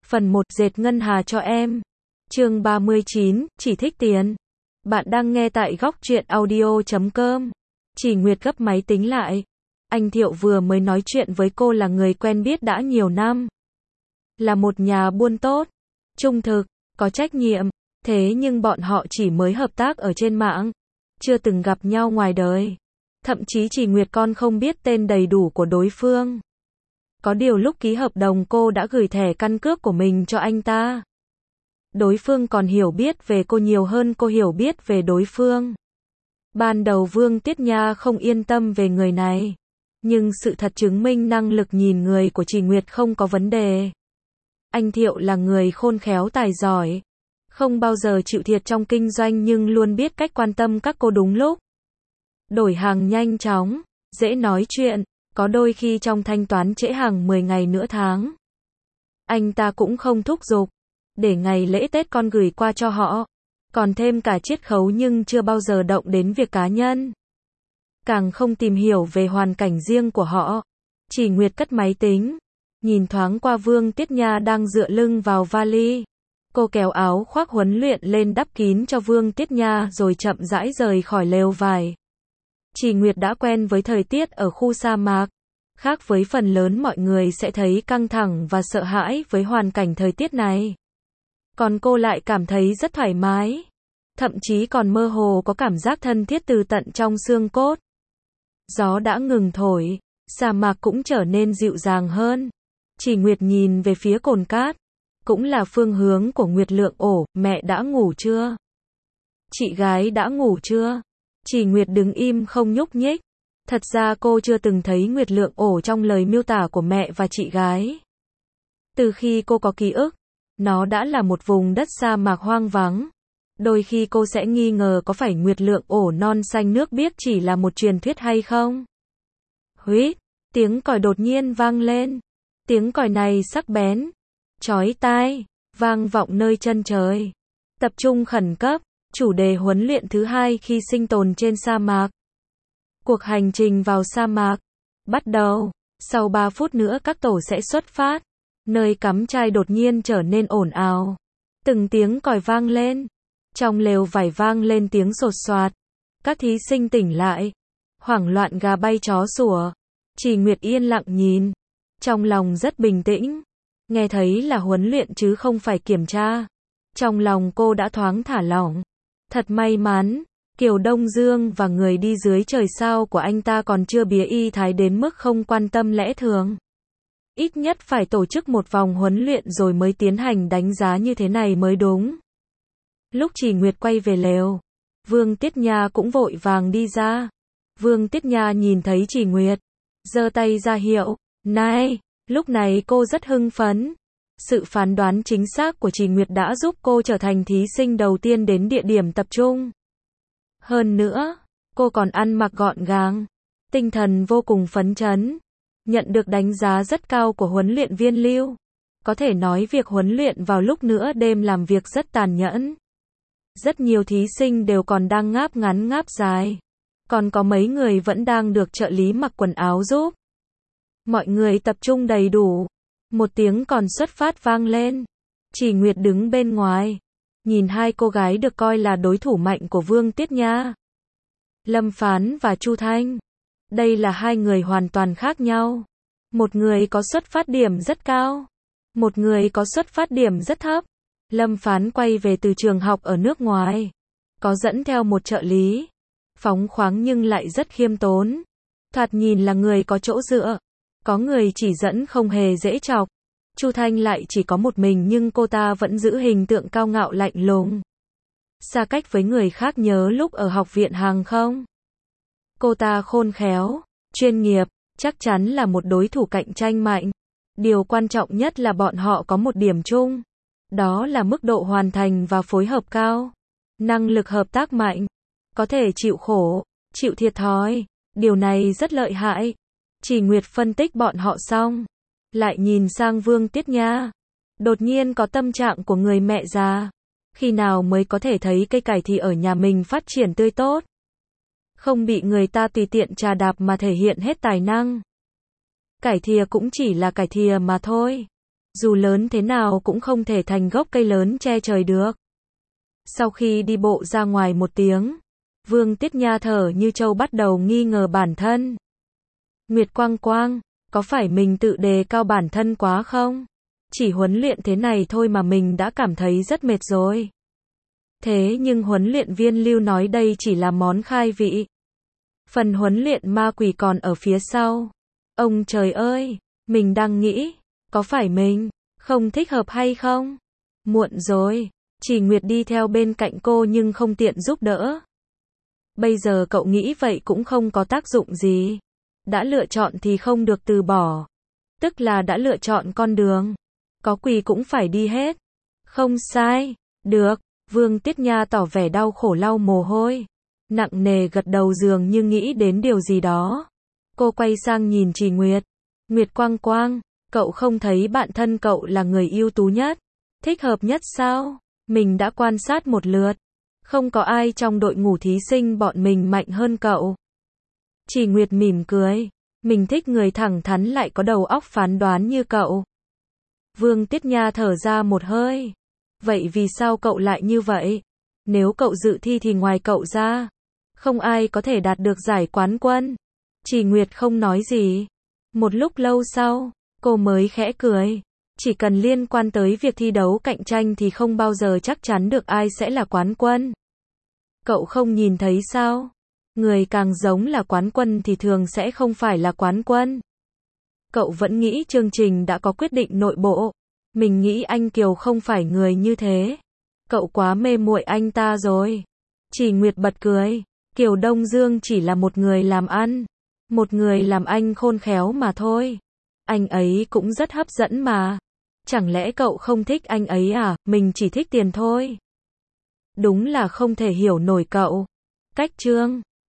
Phần 1 dệt ngân hà cho em. Chương 39, chỉ thích tiền. Bạn đang nghe tại góc truyện audio.com. Chỉ Nguyệt gấp máy tính lại. Anh Thiệu vừa mới nói chuyện với cô là người quen biết đã nhiều năm. Là một nhà buôn tốt, trung thực, có trách nhiệm. Thế nhưng bọn họ chỉ mới hợp tác ở trên mạng. Chưa từng gặp nhau ngoài đời. Thậm chí Chỉ Nguyệt con không biết tên đầy đủ của đối phương. Có điều lúc ký hợp đồng cô đã gửi thẻ căn cước của mình cho anh ta. Đối phương còn hiểu biết về cô nhiều hơn cô hiểu biết về đối phương. Ban đầu Vương Tiết Nha không yên tâm về người này. Nhưng sự thật chứng minh năng lực nhìn người của Chỉ Nguyệt không có vấn đề. Anh Thiệu là người khôn khéo tài giỏi. Không bao giờ chịu thiệt trong kinh doanh nhưng luôn biết cách quan tâm các cô đúng lúc. Đổi hàng nhanh chóng, dễ nói chuyện. Có đôi khi trong thanh toán trễ hàng 10 ngày nửa tháng. Anh ta cũng không thúc giục. Để ngày lễ Tết con gửi qua cho họ. Còn thêm cả chiết khấu nhưng chưa bao giờ động đến việc cá nhân. Càng không tìm hiểu về hoàn cảnh riêng của họ. Chỉ Nguyệt cất máy tính. Nhìn thoáng qua Vương Tiết Nha đang dựa lưng vào vali. Cô kéo áo khoác huấn luyện lên đắp kín cho Vương Tiết Nha rồi chậm rãi rời khỏi lều vải. Chỉ Nguyệt đã quen với thời tiết ở khu sa mạc. Khác với phần lớn mọi người sẽ thấy căng thẳng và sợ hãi với hoàn cảnh thời tiết này. Còn cô lại cảm thấy rất thoải mái. Thậm chí còn mơ hồ có cảm giác thân thiết từ tận trong xương cốt. Gió đã ngừng thổi, sa mạc cũng trở nên dịu dàng hơn. Chỉ Nguyệt nhìn về phía cồn cát. Cũng là phương hướng của Nguyệt Lượng Ổ, mẹ đã ngủ chưa? Chị gái đã ngủ chưa? Chỉ Nguyệt đứng im không nhúc nhích. Thật ra cô chưa từng thấy Nguyệt Lượng Ổ trong lời miêu tả của mẹ và chị gái. Từ khi cô có ký ức, nó đã là một vùng đất sa mạc hoang vắng. Đôi khi cô sẽ nghi ngờ có phải Nguyệt Lượng Ổ non xanh nước biếc chỉ là một truyền thuyết hay không? Huýt, tiếng còi đột nhiên vang lên. Tiếng còi này sắc bén, chói tai, vang vọng nơi chân trời. Tập trung khẩn cấp, chủ đề huấn luyện thứ 2 khi sinh tồn trên sa mạc. Cuộc hành trình vào sa mạc bắt đầu. Sau 3 phút nữa các tổ sẽ xuất phát. Nơi cắm trại đột nhiên trở nên ồn ào. Từng tiếng còi vang lên. Trong lều vải vang lên tiếng sột soạt. Các thí sinh tỉnh lại. Hoảng loạn gà bay chó sủa. Chỉ Nguyệt yên lặng nhìn. Trong lòng rất bình tĩnh. Nghe thấy là huấn luyện chứ không phải kiểm tra. Trong lòng cô đã thoáng thả lỏng. Thật may mắn. Kiều Đông Dương và người đi dưới trời sao của anh ta còn chưa bía y thái đến mức không quan tâm lẽ thường. Ít nhất phải tổ chức một vòng huấn luyện rồi mới tiến hành đánh giá như thế này mới đúng. Lúc Chỉ Nguyệt quay về lều, Vương Tiết Nha cũng vội vàng đi ra. Vương Tiết Nha nhìn thấy Chỉ Nguyệt, giơ tay ra hiệu, này, lúc này cô rất hưng phấn. Sự phán đoán chính xác của Chỉ Nguyệt đã giúp cô trở thành thí sinh đầu tiên đến địa điểm tập trung. Hơn nữa, cô còn ăn mặc gọn gàng, tinh thần vô cùng phấn chấn, nhận được đánh giá rất cao của huấn luyện viên Lưu. Có thể nói việc huấn luyện vào lúc nửa đêm làm việc rất tàn nhẫn. Rất nhiều thí sinh đều còn đang ngáp ngắn ngáp dài. Còn có mấy người vẫn đang được trợ lý mặc quần áo giúp. Mọi người tập trung đầy đủ. Một tiếng còn xuất phát vang lên. Chỉ Nguyệt đứng bên ngoài. Nhìn hai cô gái được coi là đối thủ mạnh của Vương Tiết Nha. Lâm Phán và Chu Thanh. Đây là hai người hoàn toàn khác nhau. Một người có xuất phát điểm rất cao. Một người có xuất phát điểm rất thấp. Lâm Phán quay về từ trường học ở nước ngoài. Có dẫn theo một trợ lý. Phóng khoáng nhưng lại rất khiêm tốn. Thoạt nhìn là người có chỗ dựa. Có người chỉ dẫn không hề dễ chọc. Chu Thanh lại chỉ có một mình nhưng cô ta vẫn giữ hình tượng cao ngạo lạnh lùng. Xa cách với người khác nhớ lúc ở học viện hàng không. Cô ta khôn khéo, chuyên nghiệp, chắc chắn là một đối thủ cạnh tranh mạnh. Điều quan trọng nhất là bọn họ có một điểm chung. Đó là mức độ hoàn thành và phối hợp cao. Năng lực hợp tác mạnh. Có thể chịu khổ, chịu thiệt thòi. Điều này rất lợi hại. Chỉ Nguyệt phân tích bọn họ xong. Lại nhìn sang Vương Tiết Nha. Đột nhiên có tâm trạng của người mẹ già. Khi nào mới có thể thấy cây cải thìa ở nhà mình phát triển tươi tốt. Không bị người ta tùy tiện trà đạp mà thể hiện hết tài năng. Cải thìa cũng chỉ là cải thìa mà thôi. Dù lớn thế nào cũng không thể thành gốc cây lớn che trời được. Sau khi đi bộ ra ngoài một tiếng, Vương Tiết Nha thở như trâu bắt đầu nghi ngờ bản thân. Nguyệt Quang Quang, có phải mình tự đề cao bản thân quá không? Chỉ huấn luyện thế này thôi mà mình đã cảm thấy rất mệt rồi. Thế nhưng huấn luyện viên Lưu nói đây chỉ là món khai vị. Phần huấn luyện ma quỷ còn ở phía sau. Ông trời ơi, mình đang nghĩ, có phải mình không thích hợp hay không? Muộn rồi, Chỉ Nguyệt đi theo bên cạnh cô nhưng không tiện giúp đỡ. Bây giờ cậu nghĩ vậy cũng không có tác dụng gì. Đã lựa chọn thì không được từ bỏ. Tức là đã lựa chọn con đường. Có quỳ cũng phải đi hết. Không sai. Được. Vương Tiết Nha tỏ vẻ đau khổ lau mồ hôi. Nặng nề gật đầu dường như nghĩ đến điều gì đó. Cô quay sang nhìn Chỉ Nguyệt. Nguyệt Quang Quang, cậu không thấy bạn thân cậu là người ưu tú nhất, thích hợp nhất sao? Mình đã quan sát một lượt. Không có ai trong đội ngũ thí sinh bọn mình mạnh hơn cậu. Chỉ Nguyệt mỉm cười. Mình thích người thẳng thắn lại có đầu óc phán đoán như cậu. Vương Tiết Nha thở ra một hơi. Vậy vì sao cậu lại như vậy? Nếu cậu dự thi thì ngoài cậu ra, không ai có thể đạt được giải quán quân. Chỉ Nguyệt không nói gì. Một lúc lâu sau, cô mới khẽ cười. Chỉ cần liên quan tới việc thi đấu cạnh tranh thì không bao giờ chắc chắn được ai sẽ là quán quân. Cậu không nhìn thấy sao? Người càng giống là quán quân thì thường sẽ không phải là quán quân. Cậu vẫn nghĩ chương trình đã có quyết định nội bộ. Mình nghĩ anh Kiều không phải người như thế. Cậu quá mê muội anh ta rồi. Chỉ Nguyệt bật cười. Kiều Đông Dương chỉ là một người làm ăn. Một người làm anh khôn khéo mà thôi. Anh ấy cũng rất hấp dẫn mà. Chẳng lẽ cậu không thích anh ấy à? Mình chỉ thích tiền thôi. Đúng là không thể hiểu nổi cậu. Cách chương